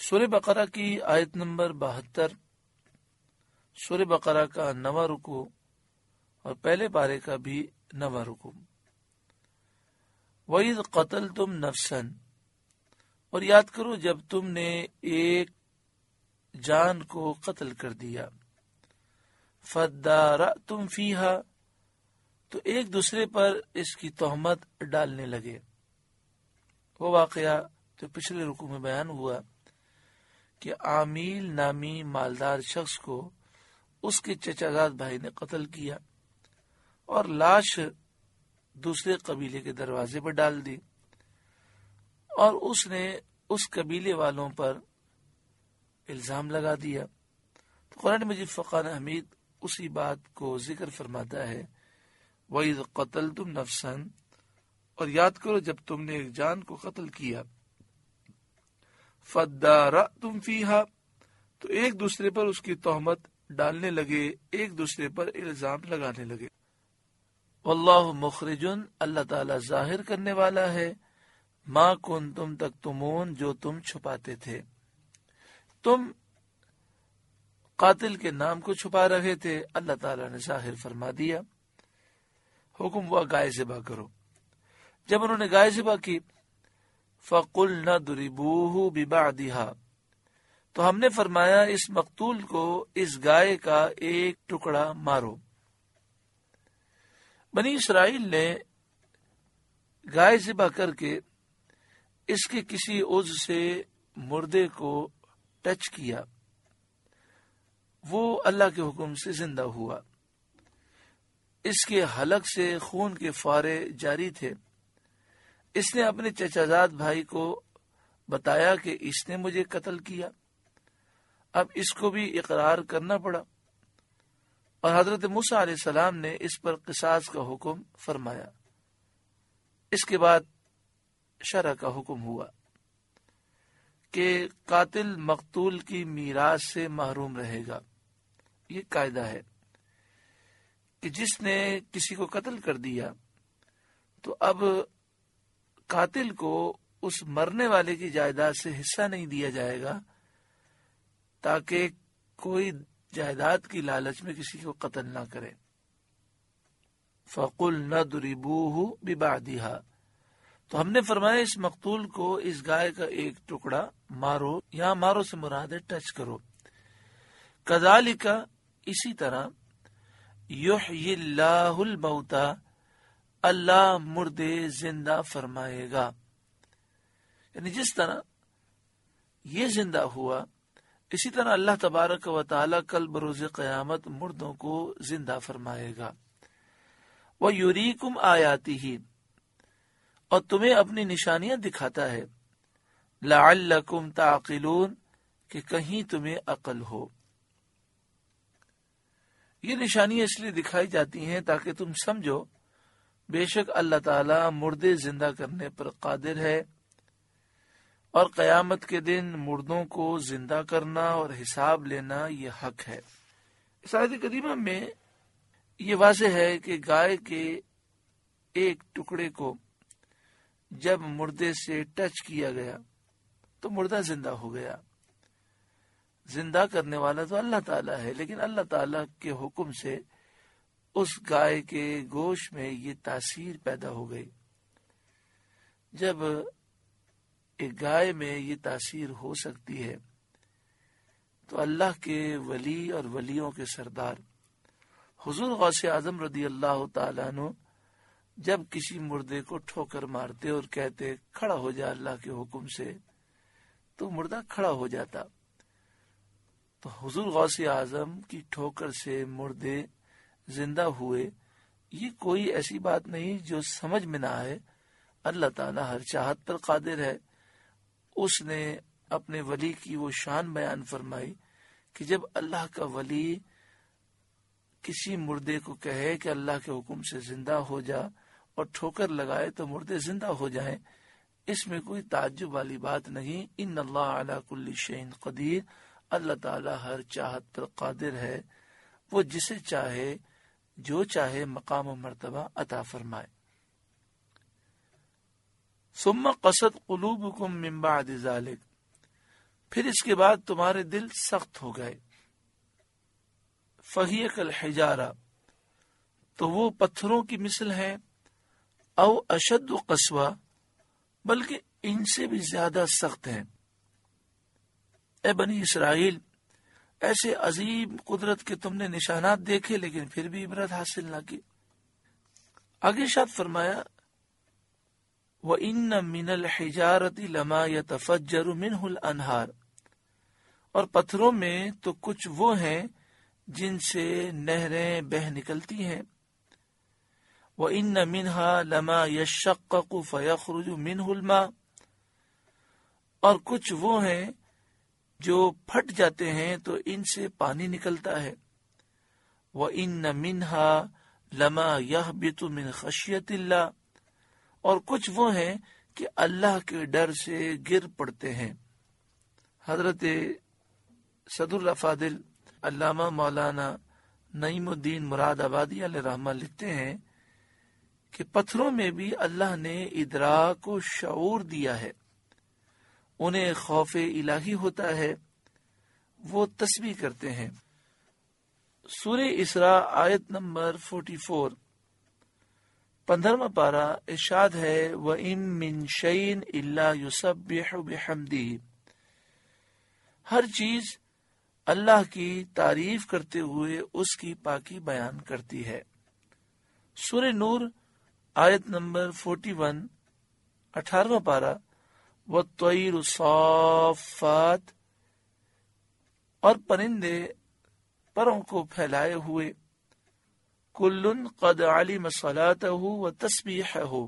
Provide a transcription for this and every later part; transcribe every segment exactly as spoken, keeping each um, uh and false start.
سورہ بقرہ کی آیت نمبر بہتر، سورہ بقرہ کا نواں رکوع اور پہلے پارے کا بھی نواں رکوع۔ وَإِذْ قَتَلْتُمْ نَفْسًا، اور یاد کرو جب تم نے ایک جان کو قتل کر دیا، فَادَّارَأْتُمْ فِيهَا، تو ایک دوسرے پر اس کی تہمت ڈالنے لگے۔ وہ واقعہ جو پچھلے رکوع میں بیان ہوا کہ عامیل نامی مالدار شخص کو اس کے چچا زاد بھائی نے قتل کیا اور لاش دوسرے قبیلے کے دروازے پر ڈال دی، اور اس نے اس قبیلے والوں پر الزام لگا دیا۔ تو قرآن مجید فرقان حمید اسی بات کو ذکر فرماتا ہے، وَإِذْ قَتَلْتُمْ نَفْسًا، اور یاد کرو جب تم نے ایک جان کو قتل کیا، فَادَّارَأْتُمْ فِيهَا، تو ایک دوسرے پر اس کی تہمت ڈالنے لگے، ایک دوسرے پر الزام لگانے لگے۔ واللہ مخرجن، اللہ تعالی ظاہر کرنے والا ہے، ما کنتم تکتمون، جو تم چھپاتے تھے۔ تم قاتل کے نام کو چھپا رہے تھے، اللہ تعالی نے ظاہر فرما دیا۔ حکم ہوا گائے ذبح کرو۔ جب انہوں نے گائے ذبح کی، فَقُلْنَا اضْرِبُوهُ بِبَعْضِهَا، تو ہم نے فرمایا اس مقتول کو اس گائے کا ایک ٹکڑا مارو۔ بنی اسرائیل نے گائے ذبح کر کے اس کے کسی عضو سے مردے کو ٹچ کیا، وہ اللہ کے حکم سے زندہ ہوا۔ اس کے حلق سے خون کے فوارے جاری تھے۔ اس نے اپنے چچا زاد بھائی کو بتایا کہ اس نے مجھے قتل کیا۔ اب اس کو بھی اقرار کرنا پڑا، اور حضرت موسیٰ علیہ السلام نے اس پر قصاص کا حکم فرمایا۔ اس کے بعد شرع کا حکم ہوا کہ قاتل مقتول کی میراث سے محروم رہے گا۔ یہ قاعدہ ہے کہ جس نے کسی کو قتل کر دیا تو اب قاتل کو اس مرنے والے کی جائیداد سے حصہ نہیں دیا جائے گا، تاکہ کوئی جائیداد کی لالچ میں کسی کو قتل نہ کرے۔ فَقُلْنَا اضْرِبُوهُ بِبَعْضِهَا، تو ہم نے فرمایا اس مقتول کو اس گائے کا ایک ٹکڑا مارو، یہاں مارو سے مراد ہے ٹچ کرو۔ كَذَلِكَ، اسی طرح، يُحْيِي اللَّهُ الْمَوْتَى، اللہ مردے زندہ فرمائے گا۔ یعنی جس طرح یہ زندہ ہوا، اسی طرح اللہ تبارک و تعالی کل بروز قیامت مردوں کو زندہ فرمائے گا۔ وَيُرِيكُمْ آيَاتِهِ، اور تمہیں اپنی نشانیاں دکھاتا ہے، لَعَلَّكُمْ تَعْقِلُونَ، کہ کہیں تمہیں عقل ہو۔ یہ نشانیاں اس لیے دکھائی جاتی ہیں تاکہ تم سمجھو بے شک اللہ تعالی مردے زندہ کرنے پر قادر ہے، اور قیامت کے دن مردوں کو زندہ کرنا اور حساب لینا یہ حق ہے۔ اس آیت کریمہ میں یہ واضح ہے کہ گائے کے ایک ٹکڑے کو جب مردے سے ٹچ کیا گیا تو مردہ زندہ ہو گیا۔ زندہ کرنے والا تو اللہ تعالیٰ ہے، لیکن اللہ تعالیٰ کے حکم سے اس گائے کے گوشت میں یہ تاثیر پیدا ہو گئی۔ جب ایک گائے میں یہ تاثیر ہو سکتی ہے تو اللہ کے ولی اور ولیوں کے سردار حضور غوث اعظم رضی اللہ تعالیٰ عنہ جب کسی مردے کو ٹھوکر مارتے اور کہتے کھڑا ہو جا اللہ کے حکم سے، تو مردہ کھڑا ہو جاتا۔ تو حضور غوث اعظم کی ٹھوکر سے مردے زندہ ہوئے، یہ کوئی ایسی بات نہیں جو سمجھ میں نہ آئے۔ اللہ تعالیٰ ہر چاہت پر قادر ہے۔ اس نے اپنے ولی کی وہ شان بیان فرمائی کہ جب اللہ کا ولی کسی مردے کو کہے کہ اللہ کے حکم سے زندہ ہو جا اور ٹھوکر لگائے تو مردے زندہ ہو جائیں، اس میں کوئی تعجب والی بات نہیں۔ ان اللہ علی کل شیء قدیر، اللہ تعالیٰ ہر چاہت پر قادر ہے، وہ جسے چاہے جو چاہے مقام و مرتبہ عطا فرمائے۔ ثم قست قلوبکم من بعد ذلک، پھر اس کے بعد تمہارے دل سخت ہو گئے. فہی کالحجارہ، تو وہ پتھروں کی مثل ہے. او اشد قسوہ، بلکہ ان سے بھی زیادہ سخت ہیں. اے بنی اسرائیل، ایسے عظیم قدرت کے تم نے نشانات دیکھے لیکن پھر بھی عبرت حاصل نہ کی. آگے ارشاد فرمایا وَإِنَّ مِنَ الْحِجَارَةِ لَمَا يَتَفَجَّرُ مِنْهُ الْأَنْهَارُ، اور پتھروں میں تو کچھ وہ ہیں جن سے نہریں بہ نکلتی ہیں. وَإِنَّ مِنْهَا لَمَا يَشَّقَّقُ فَيَخْرُجُ مِنْهُ الْمَاءُ، اور کچھ وہ ہیں جو پھٹ جاتے ہیں تو ان سے پانی نکلتا ہے. وَإِنَّ مِنْهَا لَمَا يَهْبِطُ مِنْ خَشْيَةِ اللَّهِ، اور کچھ وہ ہیں کہ اللہ کے ڈر سے گر پڑتے ہیں. حضرت صدر الافاضل علامہ مولانا نعیم الدین مراد آبادی علیہ رحمہ لکھتے ہیں کہ پتھروں میں بھی اللہ نے ادراک و شعور دیا ہے، انہیں خوف الہی ہوتا ہے، وہ تسبیح کرتے ہیں. سورہ اسراء آیت نمبر چوالیس، پندرہواں پارہ، ارشاد ہے وَإِن مِّن شَيْءٍ إِلَّا يُسَبِّحُ بِحَمْدِهِ، ہر چیز اللہ کی تعریف کرتے ہوئے اس کی پاکی بیان کرتی ہے. سورہ نور آیت نمبر اکتالیس، اٹھارہواں پارہ، وَالطَّيْرُ صَافَّاتٍ، اور پرندے پروں کو پھیلائے ہوئے. کُلٌّ قَدْ عَلِمَ صَلَاتَهُ وَتَسْبِيحَهُ،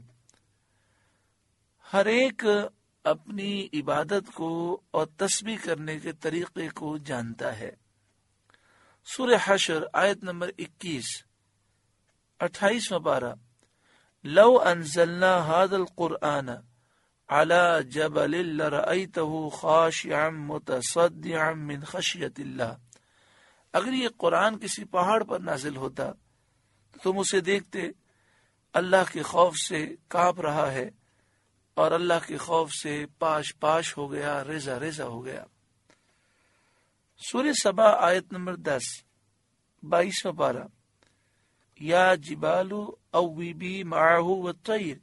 ہر ایک اپنی عبادت کو اور تسبیح کرنے کے طریقے کو جانتا ہے. سورہ حشر آیت نمبر اکیس، اٹھائیسواں پارہ، لو انزلنا هذا القرآن على جبل لرأيته خاشعا متصدعا من خشية الله، اگر یہ قرآن کسی پہاڑ پر نازل ہوتا تو تم اسے دیکھتے اللہ کے خوف سے کانپ رہا ہے، اور اللہ کے خوف سے پاش پاش ہو گیا، ریزہ ریزہ ہو گیا. سورہ سبا آیت نمبر دس، بائیسواں پارہ، یا جبالو اویبی معہ والطیر،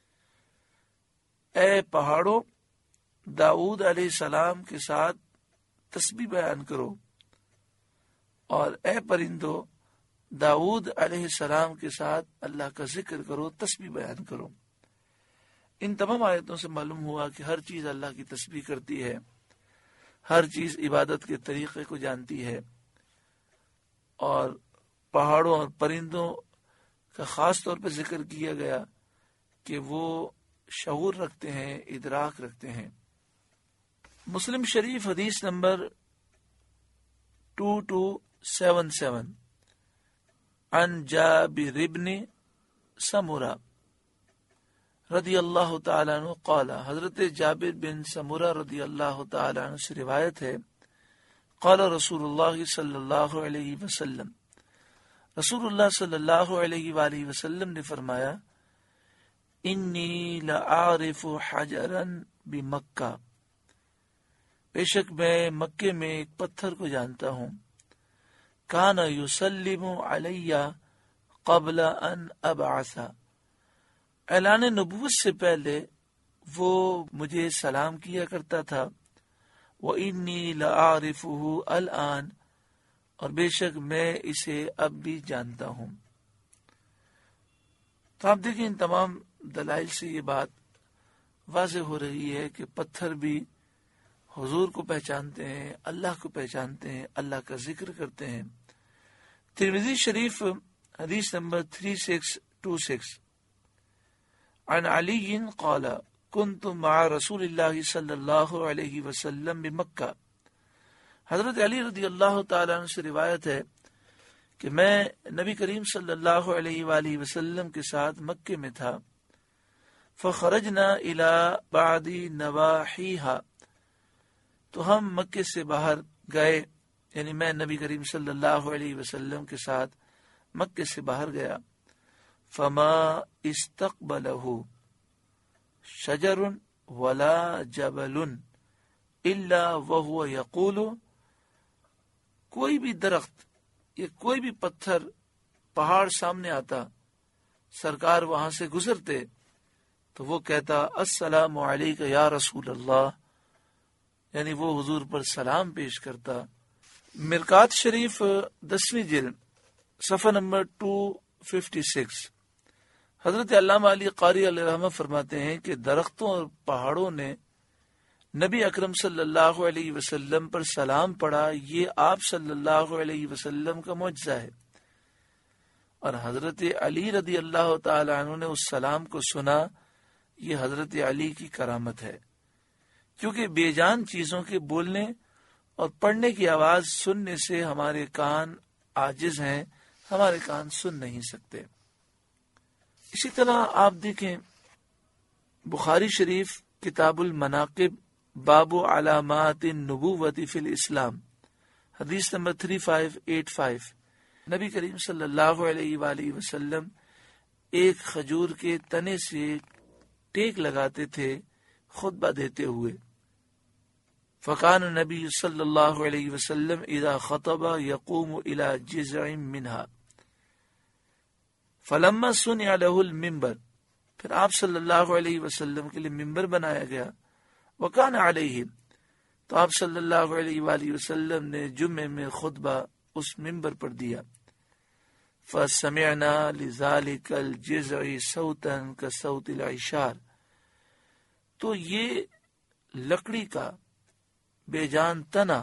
اے پہاڑوں داؤد علیہ السلام کے ساتھ تسبیح بیان کرو، اور اے پرندو داؤد علیہ السلام کے ساتھ اللہ کا ذکر کرو، تسبیح بیان کرو. ان تمام آیتوں سے معلوم ہوا کہ ہر چیز اللہ کی تسبیح کرتی ہے، ہر چیز عبادت کے طریقے کو جانتی ہے، اور پہاڑوں اور پرندوں کا خاص طور پر ذکر کیا گیا کہ وہ شعور رکھتے ہیں، ادراک رکھتے ہیں. مسلم شریف حدیث نمبر دو دو سات سات، عن جابر بن سمرہ رضی اللہ تعالیٰ عنہ قال، حضرت جابر بن سمرہ رضی اللہ تعالیٰ عنہ سے روایت ہے، قال رسول اللہ صلی اللہ علیہ وسلم، رسول اللہ صلی اللہ علیہ وآلہ وسلم نے فرمایا، انی لأعرف حجرا بمکہ، بے شک میں مکے میں ایک پتھر کو جانتا ہوں، کان یسلم علی قبل ان ابعث، اعلان نبوت سے پہلے وہ مجھے سلام کیا کرتا تھا. وَإِنِّي لَأَعْرِفُهُ الْآنَ، اور بے شک میں اسے اب بھی جانتا ہوں. تو آپ دیکھیں ان تمام دلائل سے یہ بات واضح ہو رہی ہے کہ پتھر بھی حضور کو پہچانتے ہیں، اللہ کو پہچانتے ہیں، اللہ کا ذکر کرتے ہیں. ترمذی شریف حدیث نمبر تین سکس دو سکس، عن علی قال كنت مع رسول اللہ صلی اللہ علیہ وسلم بمکہ، حضرت علی رضی اللہ تعالیٰ عنہ سے روایت ہے کہ میں نبی کریم صلی اللہ علیہ وآلہ وسلم کے ساتھ مکے میں تھا. فخرجنا الى بعض نواحیہا، تو ہم مکے سے باہر گئے، یعنی میں نبی کریم صلی اللہ علیہ وسلم کے ساتھ مکے سے باہر گیا. فما استقبلہ شجر ولا جبل، الا وهو یقول، کوئی بھی درخت یا کوئی بھی پتھر پہاڑ سامنے آتا، سرکار وہاں سے گزرتے تو وہ کہتا السلام علیک یا رسول اللہ، یعنی وہ حضور پر سلام پیش کرتا۔ مرقات شریف دسویں جلد صفحہ نمبر دو سو چھپن، حضرت علامہ علی قاری علیہ رحمہ فرماتے ہیں کہ درختوں اور پہاڑوں نے نبی اکرم صلی اللہ علیہ وسلم پر سلام پڑھا، یہ آپ صلی اللہ علیہ وسلم کا معجزہ ہے، اور حضرت علی رضی اللہ تعالی عنہ نے اس سلام کو سنا، یہ حضرت علی کی کرامت ہے، کیونکہ بے جان چیزوں کے بولنے اور پڑھنے کی آواز سننے سے ہمارے کان عاجز ہیں، ہمارے کان سن نہیں سکتے۔ اسی طرح آپ دیکھیں بخاری شریف کتاب المناقب باب علامات النبوت فی الاسلام، حدیث نمبر تین پانچ آٹھ پانچ، نبی کریم صلی اللہ علیہ وآلہ وسلم ایک کھجور کے تنے سے ٹیک لگاتے تھے خطبہ دیتے ہوئے، فکان نبی صلی اللہ علیہ وسلم اذا خطب یقوم الى جذع منها، فلما صنع له المنبر، پھر آپ صلی اللہ علیہ وسلم کے لیے ممبر بنایا گیا، وکان علیہ، تو آپ صلی اللہ علیہ وآلہ وسلم نے جمعے میں خطبہ اس ممبر پر دیا، فسمعنا لذلك الجذع صوتا كصوت العشار، تو یہ لکڑی کا بے جان تنا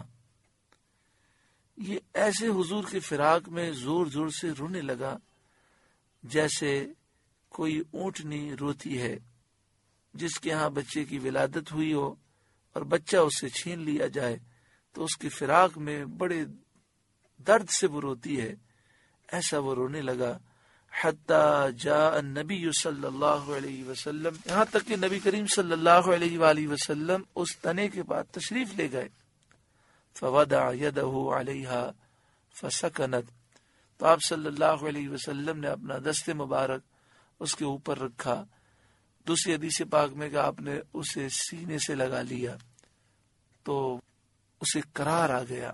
یہ ایسے حضور کے فراق میں زور زور سے رونے لگا جیسے کوئی اونٹنی روتی ہے جس کے ہاں بچے کی ولادت ہوئی ہو اور بچہ اس سے چھین لیا جائے تو اس کے فراق میں بڑے درد سے وہ روتی ہے، ایسا وہ رونے لگا۔ حتی جاء النبی صلی اللہ علیہ وسلم، یہاں تک کہ نبی کریم صلی اللہ علیہ وآلہ وسلم اس تنے کے بعد تشریف لے گئے، فوضع یدہ علیہا فسکنت، تو آپ صلی اللہ علیہ وسلم نے اپنا دست مبارک اس کے اوپر رکھا، دوسری حدیث پاک میں کہ آپ نے اسے سینے سے لگا لیا تو اسے قرار آ گیا۔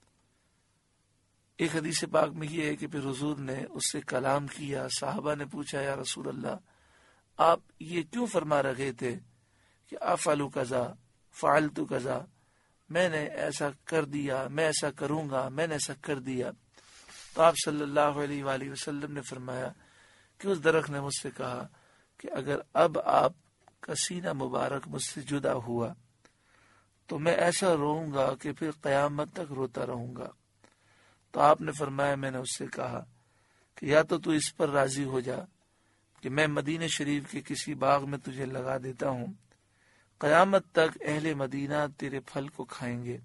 ایک حدیث پاک میں یہ ہے کہ پھر حضور نے اس سے کلام کیا، صحابہ نے پوچھا یا رسول اللہ آپ یہ کیوں فرما رہے تھے کہ افعلوا کذا فعلت کذا، میں نے ایسا کر دیا، میں ایسا کروں گا، میں نے ایسا کر دیا، تو آپ صلی اللہ علیہ وآلہ وسلم نے فرمایا کہ اس درخت نے مجھ سے کہا کہ اگر اب آپ کا سینہ مبارک مجھ سے جدا ہوا تو میں ایسا روؤں گا کہ پھر قیامت تک روتا رہوں گا۔ تو آپ نے فرمایا میں نے اس سے کہا کہ یا تو تو اس پر راضی ہو جا کہ میں مدینہ شریف کے کسی باغ میں تجھے لگا دیتا ہوں، قیامت تک اہل مدینہ تیرے پھل کو کھائیں گے،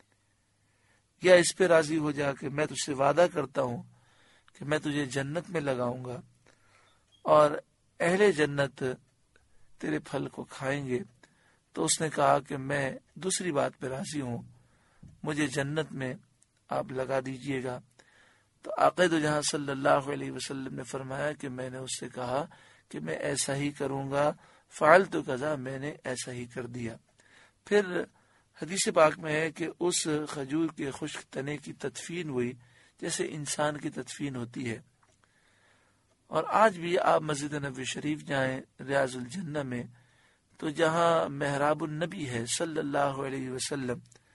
یا اس پہ راضی ہو جا کہ میں تجھ سے وعدہ کرتا ہوں کہ میں تجھے جنت میں لگاؤں گا اور اہل جنت تیرے پھل کو کھائیں گے۔ تو اس نے کہا کہ میں دوسری بات پہ راضی ہوں، مجھے جنت میں آپ لگا دیجئے گا۔ تو آقا دو جہاں صلی اللہ علیہ وسلم نے فرمایا کہ میں نے اس سے کہا کہ میں ایسا ہی کروں گا، فعلت کذا، میں نے ایسا ہی کر دیا۔ پھر حدیث پاک میں ہے کہ اس کھجور کے خشک تنے کی تدفین ہوئی جیسے انسان کی تدفین ہوتی ہے۔ اور آج بھی آپ مسجد نبوی شریف جائیں ریاض الجنہ میں تو جہاں محراب النبی ہے صلی اللہ علیہ وسلم،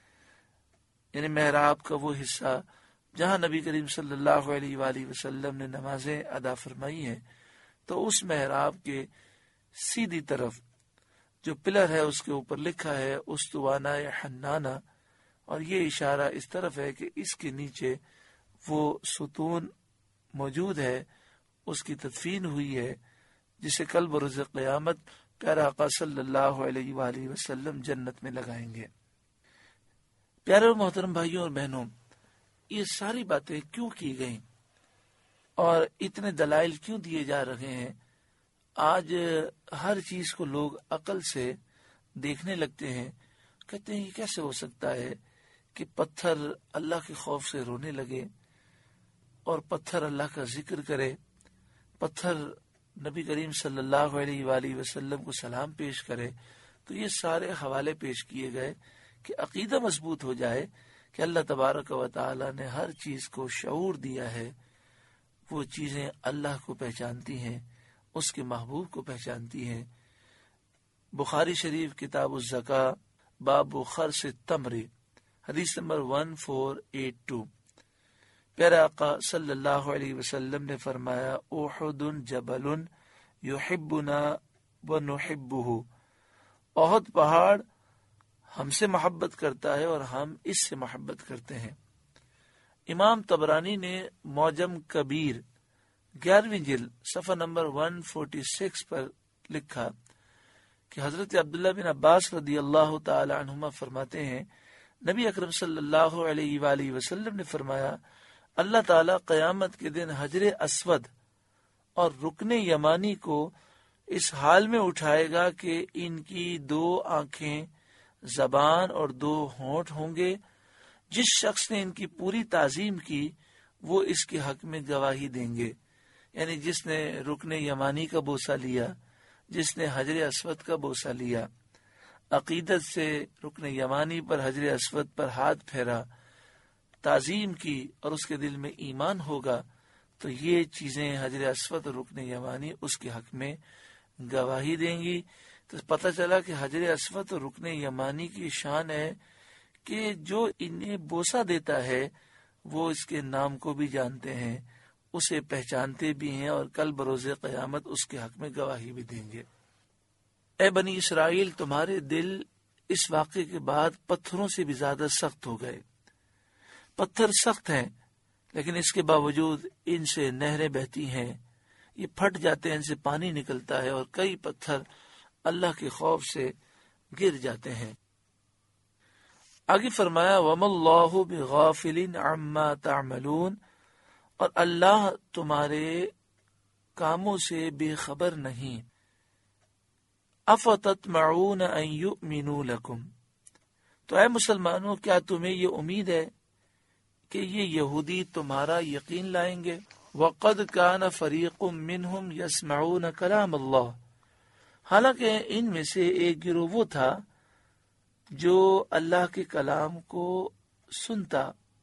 یعنی محراب کا وہ حصہ جہاں نبی کریم صلی اللہ علیہ وآلہ وسلم نے نمازیں ادا فرمائی ہیں، تو اس محراب کے سیدھی طرف جو پلر ہے اس کے اوپر لکھا ہے استوانہ حنانہ، اور یہ اشارہ اس طرف ہے کہ اس کے نیچے وہ ستون موجود ہے، اس کی تدفین ہوئی ہے، جسے کل بروز قیامت پیارا آقا صلی اللہ علیہ وآلہ وسلم جنت میں لگائیں گے۔ پیارے اور محترم بھائیوں اور بہنوں، یہ ساری باتیں کیوں کی گئیں اور اتنے دلائل کیوں دیے جا رہے ہیں؟ آج ہر چیز کو لوگ عقل سے دیکھنے لگتے ہیں، کہتے ہیں یہ کیسے ہو سکتا ہے کہ پتھر اللہ کے خوف سے رونے لگے اور پتھر اللہ کا ذکر کرے، پتھر نبی کریم صلی اللہ علیہ وآلہ وسلم کو سلام پیش کرے۔ تو یہ سارے حوالے پیش کیے گئے کہ عقیدہ مضبوط ہو جائے کہ اللہ تبارک و تعالی نے ہر چیز کو شعور دیا ہے، وہ چیزیں اللہ کو پہچانتی ہیں، اس کے محبوب کو پہچانتی ہیں۔ بخاری شریف کتاب الزکاة باب خرص التمر حدیث نمبر چودہ سو بانوے۔ پیارے آقا صلی اللہ علیہ وسلم نے فرمایا، احد جبل یحبنا ونحبہ، احد پہاڑ ہم سے محبت کرتا ہے اور ہم اس سے محبت کرتے ہیں۔ امام طبرانی نے معجم کبیر گیارہویں جلد صفحہ نمبر ایک سو چھیالیس پر لکھا کہ حضرت عبداللہ بن عباس رضی اللہ تعالی عنہما فرماتے ہیں، نبی اکرم صلی اللہ علیہ وآلہ وسلم نے فرمایا، اللہ تعالیٰ قیامت کے دن حجر اسود اور رکن یمانی کو اس حال میں اٹھائے گا کہ ان کی دو آنکھیں، زبان اور دو ہونٹ ہوں گے۔ جس شخص نے ان کی پوری تعظیم کی وہ اس کے حق میں گواہی دیں گے، یعنی جس نے رکن یمانی کا بوسہ لیا، جس نے حجر اسود کا بوسہ لیا، عقیدت سے رکن یمانی پر حجر اسود پر ہاتھ پھیرا، تعظیم کی اور اس کے دل میں ایمان ہوگا، تو یہ چیزیں حجر اسود اور رکن یمانی اس کے حق میں گواہی دیں گی۔ تو پتہ چلا کہ حجر اسود اور رکن یمانی کی شان ہے کہ جو انہیں بوسہ دیتا ہے وہ اس کے نام کو بھی جانتے ہیں، اسے پہچانتے بھی ہیں، اور کل بروز قیامت اس کے حق میں گواہی بھی دیں گے۔ اے بنی اسرائیل، تمہارے دل اس واقعے کے بعد پتھروں سے بھی زیادہ سخت ہو گئے۔ پتھر سخت ہیں لیکن اس کے باوجود ان سے نہریں بہتی ہیں، یہ پھٹ جاتے ہیں، ان سے پانی نکلتا ہے، اور کئی پتھر اللہ کے خوف سے گر جاتے ہیں۔ آگے فرمایا، وَمَا اللَّهُ بِغَافِلٍ عَمَّا تَعْمَلُونَ، اور اللہ تمہارے کاموں سے بے خبر نہیں۔ أَفَتَطْمَعُونَ أَن يُؤْمِنُوا لَكُمْ، تو اے مسلمانوں، کیا تمہیں یہ امید ہے کہ یہ یہودی تمہارا یقین لائیں گے؟ وَقَدْ كَانَ فَرِيقٌ مِّنْهُمْ يَسْمَعُونَ كَلَامَ اللَّهِ، حالانکہ ان میں سے ایک گروہ وہ تھا جو اللہ کے کلام کو سنتا،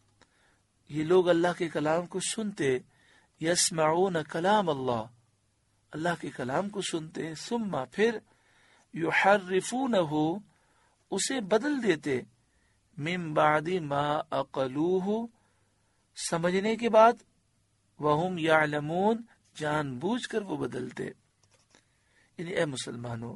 یہ لوگ اللہ کے کلام کو سنتے، یسمعون کلام اللہ، اللہ کے کلام کو سنتے، ثم پھر یحرفونہ، اسے بدل دیتے، من بعد ما عقلوہ، سمجھنے کے بعد، وہم یعلمون، جان بوجھ کر وہ بدلتے۔ یعنی اے مسلمانوں،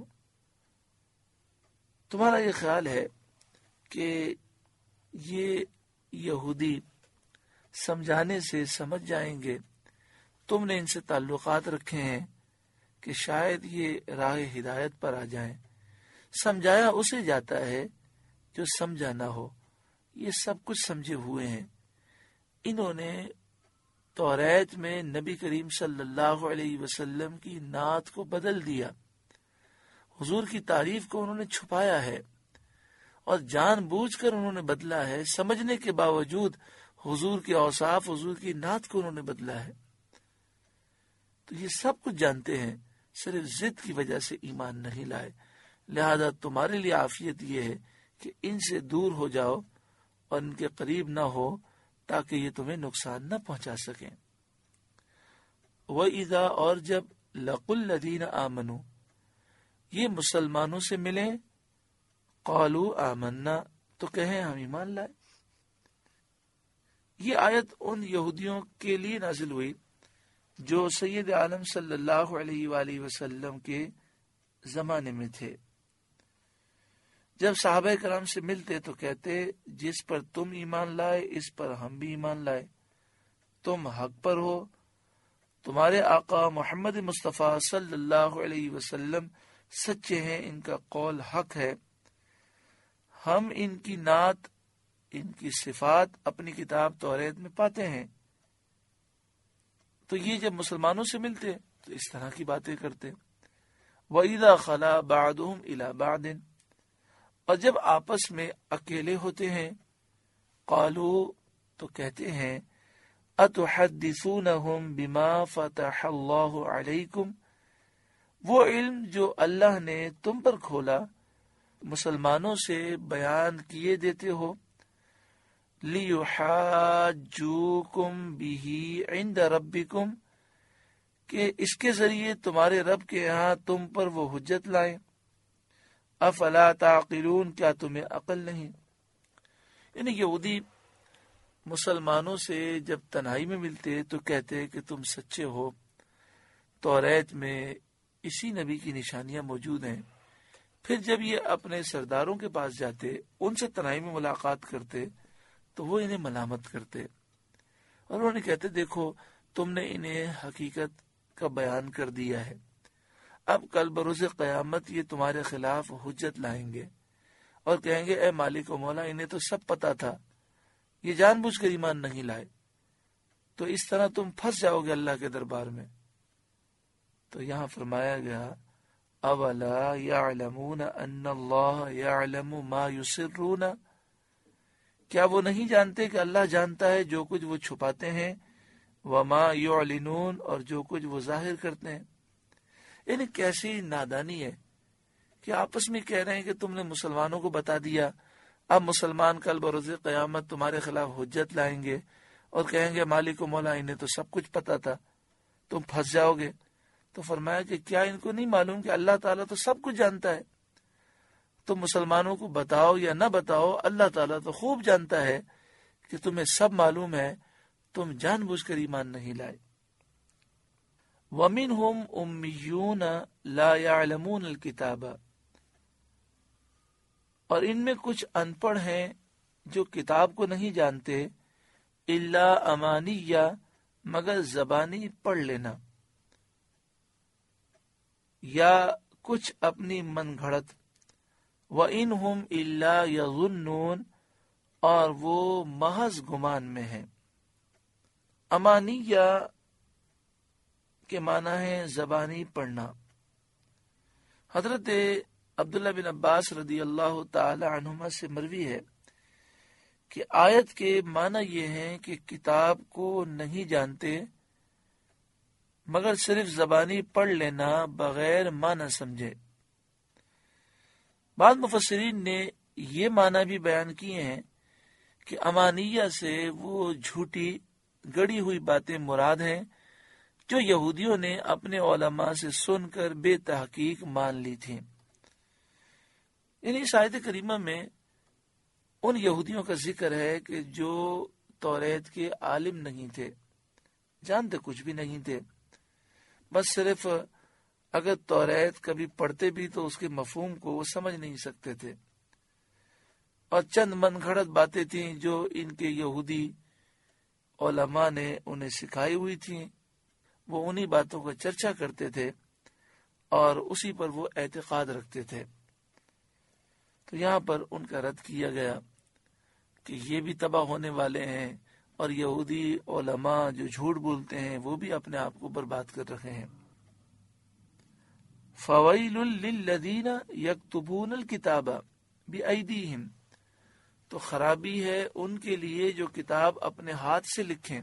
تمہارا یہ خیال ہے کہ یہ یہودی سمجھانے سے سمجھ جائیں گے، تم نے ان سے تعلقات رکھے ہیں کہ شاید یہ راہ ہدایت پر آ جائیں۔ سمجھایا اسے جاتا ہے جو سمجھا نہ ہو، یہ سب کچھ سمجھے ہوئے ہیں۔ انہوں نے توریت میں نبی کریم صلی اللہ علیہ وسلم کی نعت کو بدل دیا، حضور کی تعریف کو انہوں نے چھپایا ہے، اور جان بوجھ کر انہوں نے بدلا ہے، سمجھنے کے باوجود حضور کے اوصاف، حضور کی نعت کو انہوں نے بدلا ہے۔ تو یہ سب کچھ جانتے ہیں، صرف ضد کی وجہ سے ایمان نہیں لائے۔ لہذا تمہارے لیے عافیت یہ ہے کہ ان سے دور ہو جاؤ اور ان کے قریب نہ ہو، تاکہ یہ تمہیں نقصان نہ پہنچا سکیں۔ وَإِذَا، اور جب لَقُوا الَّذِينَ آمَنُوا، یہ مسلمانوں سے ملیں، قَالُوا آمَنَّا، تو کہیں ہم ایمان لائے۔ یہ آیت ان یہودیوں کے لیے نازل ہوئی جو سید عالم صلی اللہ علیہ وآلہ وسلم کے زمانے میں تھے۔ جب صحابہ کرام سے ملتے تو کہتے، جس پر تم ایمان لائے اس پر ہم بھی ایمان لائے، تم حق پر ہو، تمہارے آقا محمد مصطفیٰ صلی اللہ علیہ وسلم سچے ہیں، ان کا قول حق ہے، ہم ان کی نعت، ان کی صفات اپنی کتاب توریت میں پاتے ہیں۔ تو یہ جب مسلمانوں سے ملتے تو اس طرح کی باتیں کرتے۔ وَإِذَا خَلَا بَعْضُهُمْ إِلَى بَعْضٍ، اور جب آپس میں اکیلے ہوتے ہیں، قالوا، تو کہتے ہیں، أَتُحَدِّثُونَهُمْ بِمَا فَتَحَ اللَّهُ عَلَيْكُمْ، وہ علم جو اللہ نے تم پر کھولا، مسلمانوں سے بیان کیے دیتے ہو، لِيُحَاجُّوكُمْ بِهِ عِنْدَ رَبِّكُمْ، کہ اس کے ذریعے تمہارے رب کے ہاں تم پر وہ حجت لائیں۔ افلا تعقلون، کیا تمہیں عقل نہیں؟ یعنی یہودی مسلمانوں سے جب تنہائی میں ملتے تو کہتے کہ تم سچے ہو، توریت میں اسی نبی کی نشانیاں موجود ہیں۔ پھر جب یہ اپنے سرداروں کے پاس جاتے، ان سے تنہائی میں ملاقات کرتے تو وہ انہیں ملامت کرتے اور انہیں کہتے دیکھو تم نے انہیں حقیقت کا بیان کر دیا ہے، اب کل بروز قیامت یہ تمہارے خلاف حجت لائیں گے اور کہیں گے اے مالک و مولا، انہیں تو سب پتا تھا، یہ جان بوجھ کر ایمان نہیں لائے، تو اس طرح تم پھنس جاؤ گے اللہ کے دربار میں۔ تو یہاں فرمایا گیا اولا یعلمون ان اللہ یعلم ما یسرون، کیا وہ نہیں جانتے کہ اللہ جانتا ہے جو کچھ وہ چھپاتے ہیں، وما یعلنون، اور جو کچھ وہ ظاہر کرتے ہیں۔ یعنی کیسی نادانی ہے کہ آپس میں کہہ رہے ہیں کہ تم نے مسلمانوں کو بتا دیا، اب مسلمان کل بروز قیامت تمہارے خلاف حجت لائیں گے اور کہیں گے مالک و مولا، انہیں تو سب کچھ پتا تھا، تم پھنس جاؤ گے۔ تو فرمایا کہ کیا ان کو نہیں معلوم کہ اللہ تعالیٰ تو سب کچھ جانتا ہے؟ تم مسلمانوں کو بتاؤ یا نہ بتاؤ، اللہ تعالیٰ تو خوب جانتا ہے کہ تمہیں سب معلوم ہے، تم جان بوجھ کر ایمان نہیں لائے۔ وَمِنْهُمْ أُمِّيُّونَ لَا يَعْلَمُونَ الْكِتَابَ، اور ان میں کچھ ان پڑھ ہیں جو کتاب کو نہیں جانتے، إِلَّا أَمَانِيَّ، مگر زبانی پڑھ لینا، یا کچھ اپنی من گھڑت، وَإِنْهُمْ إِلَّا يَظُنُّونَ، اور وہ محض گمان میں ہیں۔ امانیہ کے معنی ہے زبانی پڑھنا۔ حضرت عبداللہ بن عباس رضی اللہ تعالی عنہما سے مروی ہے کہ آیت کے معنی یہ ہیں کہ کتاب کو نہیں جانتے مگر صرف زبانی پڑھ لینا بغیر معنی سمجھے۔ بعض مفسرین نے یہ معنی بھی بیان کیے ہیں کہ امانیہ سے وہ جھوٹی گڑی ہوئی باتیں مراد ہیں جو یہودیوں نے اپنے علماء سے سن کر بے تحقیق مان لی تھیں۔ یعنی اس آیت کریمہ میں ان یہودیوں کا ذکر ہے کہ جو توریت کے عالم نہیں تھے، جانتے کچھ بھی نہیں تھے، بس صرف اگر توریت کبھی پڑھتے بھی تو اس کے مفہوم کو وہ سمجھ نہیں سکتے تھے، اور چند من گھڑت باتیں تھیں جو ان کے یہودی علماء نے انہیں سکھائی ہوئی تھیں، وہ انہی باتوں کا چرچا کرتے تھے اور اسی پر وہ اعتقاد رکھتے تھے۔ تو یہاں پر ان کا رد کیا گیا کہ یہ بھی تباہ ہونے والے ہیں، اور یہودی علماء جو جھوٹ بولتے ہیں وہ بھی اپنے آپ کو برباد کر رکھے ہیں۔ فَوَيْلٌ لِّلَّذِينَ يَكْتُبُونَ الْكِتَابَ بِأَيْدِيهِمْ، تو خرابی ہے ان کے لیے جو کتاب اپنے ہاتھ سے لکھیں۔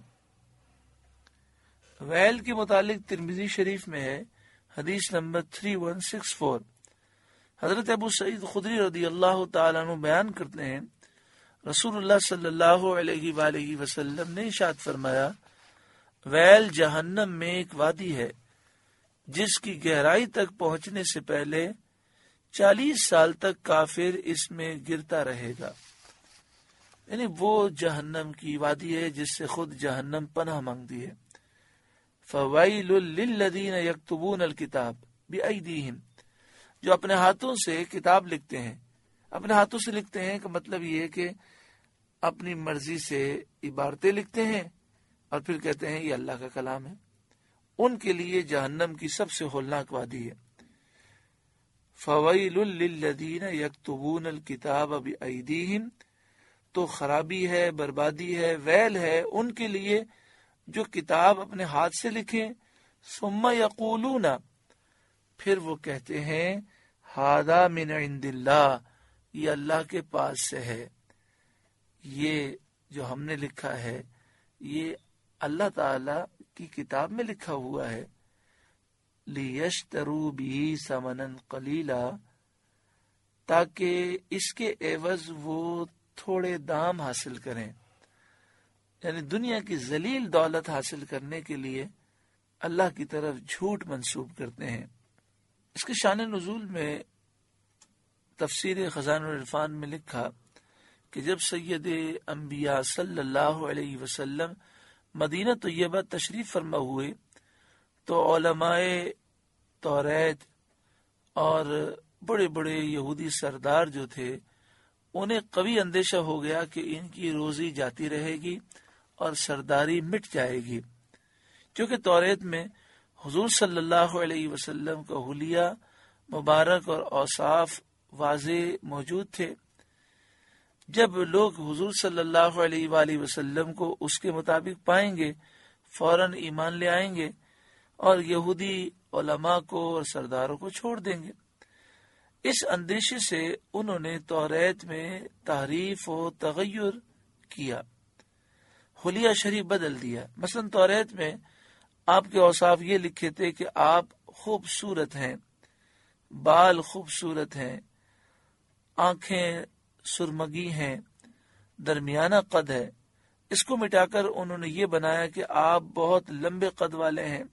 ویل کے متعلق ترمذی شریف میں ہے، حدیث نمبر تین ہزار ایک سو چونسٹھ، حضرت ابو سعید خدری رضی اللہ تعالیٰ عنہ بیان کرتے ہیں رسول اللہ صلی اللہ علیہ وآلہ وسلم نے ارشاد فرمایا، ویل جہنم میں ایک وادی ہے جس کی گہرائی تک پہنچنے سے پہلے چالیس سال تک کافر اس میں گرتا رہے گا۔ یعنی وہ جہنم کی وادی ہے جس سے خود جہنم پناہ مانگتی ہے۔ فَوَيْلٌ لِّلَّذِينَ يَكْتُبُونَ الْكِتَابَ بِأَيْدِيهِمْ، جو اپنے ہاتھوں سے کتاب لکھتے ہیں۔ اپنے ہاتھوں سے لکھتے ہیں کا مطلب یہ ہے کہ اپنی مرضی سے عبارتیں لکھتے ہیں اور پھر کہتے ہیں یہ اللہ کا کلام ہے۔ ان کے لیے جہنم کی سب سے ہولناک وادی ہے۔ فَوَيْلٌ لِّلَّذِينَ يَكْتُبُونَ الْكِتَابَ بِأَيْدِيهِمْ، تو خرابی ہے، بربادی ہے، ویل ہے ان کے لیے جو کتاب اپنے ہاتھ سے لکھیں، ثُمَّ يَقُولُونَ، پھر وہ کہتے ہیں ہَذَا مِنْ عِنْدِ اللَّهِ، یہ اللہ کے پاس سے ہے، یہ جو ہم نے لکھا ہے یہ اللہ تعالی کی کتاب میں لکھا ہوا ہے۔ لِيَشْتَرُوا بِهِ ثَمَنًا قَلِيلًا، تاکہ اس کے عوض وہ تھوڑے دام حاصل کریں، یعنی دنیا کی ذلیل دولت حاصل کرنے کے لیے اللہ کی طرف جھوٹ منسوب کرتے ہیں۔ اس کے شان نزول میں تفسیر خزائن العرفان میں لکھا کہ جب سید انبیاء صلی اللہ علیہ وسلم مدینہ طیبہ تشریف فرما ہوئے تو علماء توریت اور بڑے بڑے یہودی سردار جو تھے انہیں قوی اندیشہ ہو گیا کہ ان کی روزی جاتی رہے گی اور سرداری مٹ جائے گی، کیونکہ توریت میں حضور صلی اللہ علیہ وسلم کا حلیہ مبارک اور اوصاف واضح موجود تھے۔ جب لوگ حضور صلی اللہ علیہ وآلہ وسلم کو اس کے مطابق پائیں گے فوراً ایمان لے آئیں گے اور یہودی علماء کو اور سرداروں کو چھوڑ دیں گے۔ اس اندیشے سے انہوں نے توریت میں تحریف و تغیر کیا، حلیہ شریف بدل دیا۔ مثلا توریت میں آپ کے اوصاف یہ لکھے تھے کہ آپ خوبصورت ہیں، بال خوبصورت ہیں، آنکھیں سرمگی ہیں، درمیانہ قد ہے۔ اس کو مٹا کر انہوں نے یہ بنایا کہ آپ بہت لمبے قد والے ہیں،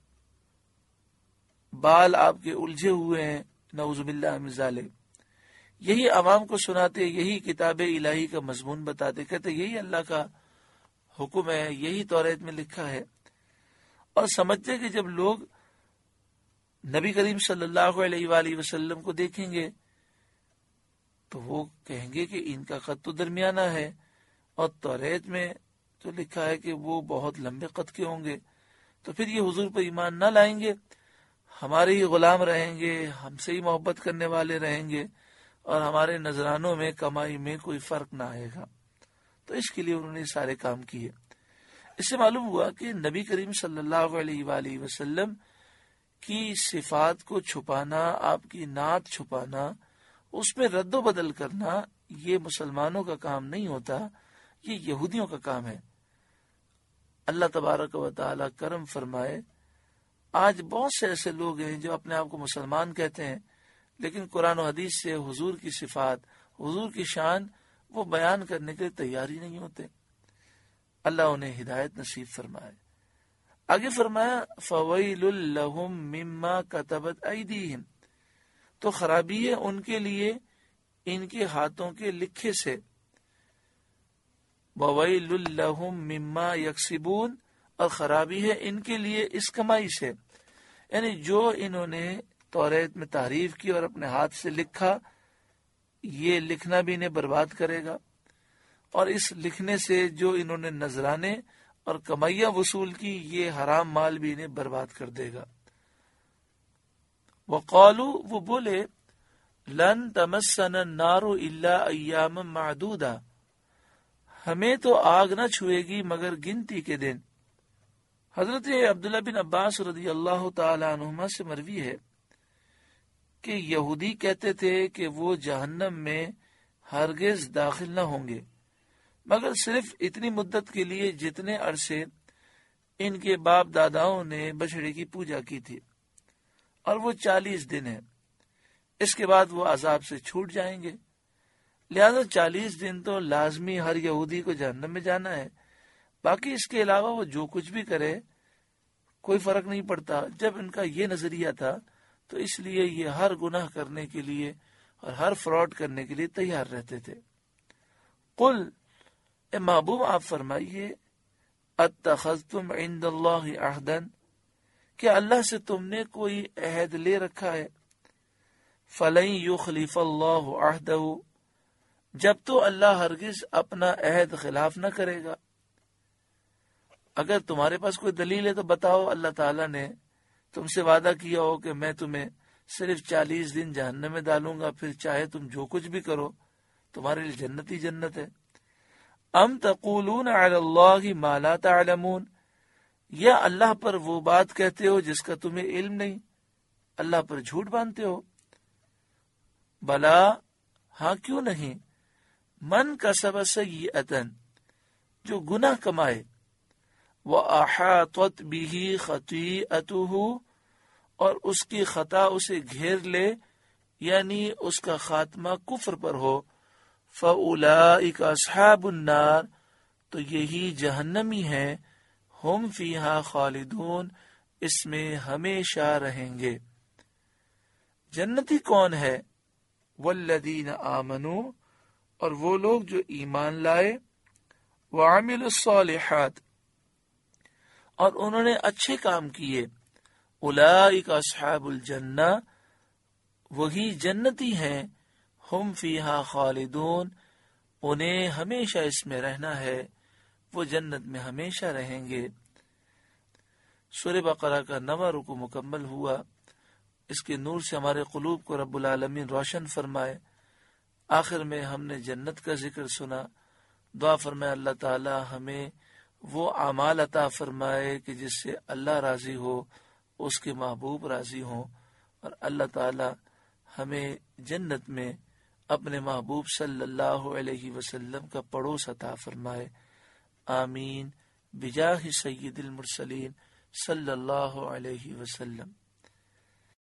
بال آپ کے الجھے ہوئے ہیں، نعوذ باللہ من ذالک۔ یہی عوام کو سناتے، یہی کتاب الہی کا مضمون بتاتے، کہتے یہی اللہ کا حکم ہے، یہی توریت میں لکھا ہے، اور سمجھتے کہ جب لوگ نبی کریم صلی اللہ علیہ وآلہ وسلم کو دیکھیں گے تو وہ کہیں گے کہ ان کا قد تو درمیانہ ہے، اور توریت میں تو لکھا ہے کہ وہ بہت لمبے قد کے ہوں گے، تو پھر یہ حضور پر ایمان نہ لائیں گے، ہمارے ہی غلام رہیں گے، ہم سے ہی محبت کرنے والے رہیں گے، اور ہمارے نذرانوں میں کمائی میں کوئی فرق نہ آئے گا۔ تو اس کے لیے انہوں نے سارے کام کیے۔ اس سے معلوم ہوا کہ نبی کریم صلی اللہ علیہ وآلہ وسلم کی صفات کو چھپانا، آپ کی نعت چھپانا، اس میں رد و بدل کرنا، یہ مسلمانوں کا کام نہیں ہوتا، یہ یہودیوں کا کام ہے۔ اللہ تبارک و تعالی کرم فرمائے، آج بہت سے ایسے لوگ ہیں جو اپنے آپ کو مسلمان کہتے ہیں لیکن قرآن و حدیث سے حضور کی صفات، حضور کی شان وہ بیان کرنے کے لیے تیار ہی نہیں ہوتے۔ اللہ انہیں ہدایت نصیب فرمائے۔ آگے فرمایا فویل لہم مما کتبت ایدیہم، تو خرابی ہے ان کے لیے ان کے ہاتھوں کے لکھے سے، وویل لہم مما یکسبون، اور خرابی ہے ان کے لیے اس کمائی سے، یعنی جو انہوں نے توریت میں تحریف کی اور اپنے ہاتھ سے لکھا، یہ لکھنا بھی انہیں برباد کرے گا، اور اس لکھنے سے جو انہوں نے نذرانے اور کمائیاں وصول کی، یہ حرام مال بھی انہیں برباد کر دے گا۔ وقالو، وہ بولے، لن تمسنا النار الا ایاما معدودہ، ہمیں تو آگ نہ چھوئے گی مگر گنتی کے دن۔ حضرت عبداللہ بن عباس رضی اللہ تعالی عنہما سے مروی ہے کہ یہودی کہتے تھے کہ وہ جہنم میں ہرگز داخل نہ ہوں گے مگر صرف اتنی مدت کے لیے جتنے عرصے ان کے باپ داداؤں نے بچڑے کی پوجا کی تھی، اور وہ چالیس دن ہے، اس کے بعد وہ عذاب سے چھوٹ جائیں گے۔ لہذا چالیس دن تو لازمی ہر یہودی کو جہنم میں جانا ہے، باقی اس کے علاوہ وہ جو کچھ بھی کرے کوئی فرق نہیں پڑتا۔ جب ان کا یہ نظریہ تھا تو اس لیے یہ ہر گناہ کرنے کے لیے اور ہر فراڈ کرنے کے لیے تیار رہتے تھے۔ قل، اے محبوب آپ فرمائیے، اتخذتم عند اللہ عہدا، کہ اللہ سے تم نے کوئی عہد لے رکھا ہے؟ فلن یخلف اللہ عہدہ، جب تو اللہ ہرگز اپنا عہد خلاف نہ کرے گا۔ اگر تمہارے پاس کوئی دلیل ہے تو بتاؤ، اللہ تعالیٰ نے تم سے وعدہ کیا ہو کہ میں تمہیں صرف چالیس دن جہنم میں ڈالوں گا، پھر چاہے تم جو کچھ بھی کرو تمہارے لیے جنت ہی جنت ہے۔ ام تقولون علی اللہ ما لا تعلمون، یا اللہ پر وہ بات کہتے ہو جس کا تمہیں علم نہیں، اللہ پر جھوٹ باندھتے ہو۔ بلا، ہاں کیوں نہیں، من کسب سیئۃ، جو گناہ کمائے، وَأَحَاطَتْ بِهِ خَطِيئَتُهُ، اور اس کی خطا اسے گھیر لے، یعنی اس کا خاتمہ کفر پر ہو، فَأُولَئِكَ أَصْحَابُ النَّارِ، تو یہی جہنمی ہیں، ہم فیہا خالدون، اس میں ہمیشہ رہیں گے۔ جنتی کون ہے؟ والذین آمنوا، اور وہ لوگ جو ایمان لائے، وعملوا الصالحات، اور انہوں نے اچھے کام کیے، اولئک اصحاب الجنہ، وہی جنتی ہیں، ہم فیہا خالدون، انہیں ہمیشہ اس میں رہنا ہے، وہ جنت میں ہمیشہ رہیں گے۔ سورہ بقرہ کا نواں رکوع مکمل ہوا۔ اس کے نور سے ہمارے قلوب کو رب العالمین روشن فرمائے۔ آخر میں ہم نے جنت کا ذکر سنا۔ دعا فرمائے اللہ تعالی ہمیں وہ اعمال عطا فرمائے کہ جس سے اللہ راضی ہو، اس کے محبوب راضی ہوں، اور اللہ تعالی ہمیں جنت میں اپنے محبوب صلی اللہ علیہ وسلم کا پڑوس عطا فرمائے۔ آمین بجاہ سید المرسلین صلی اللہ علیہ وسلم۔